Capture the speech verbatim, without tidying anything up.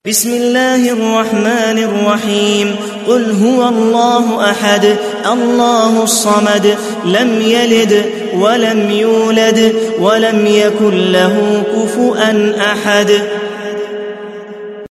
بسم الله الرحمن الرحيم قل هو الله أحد الله الصمد لم يلد ولم يولد ولم يكن له كفؤا أحد.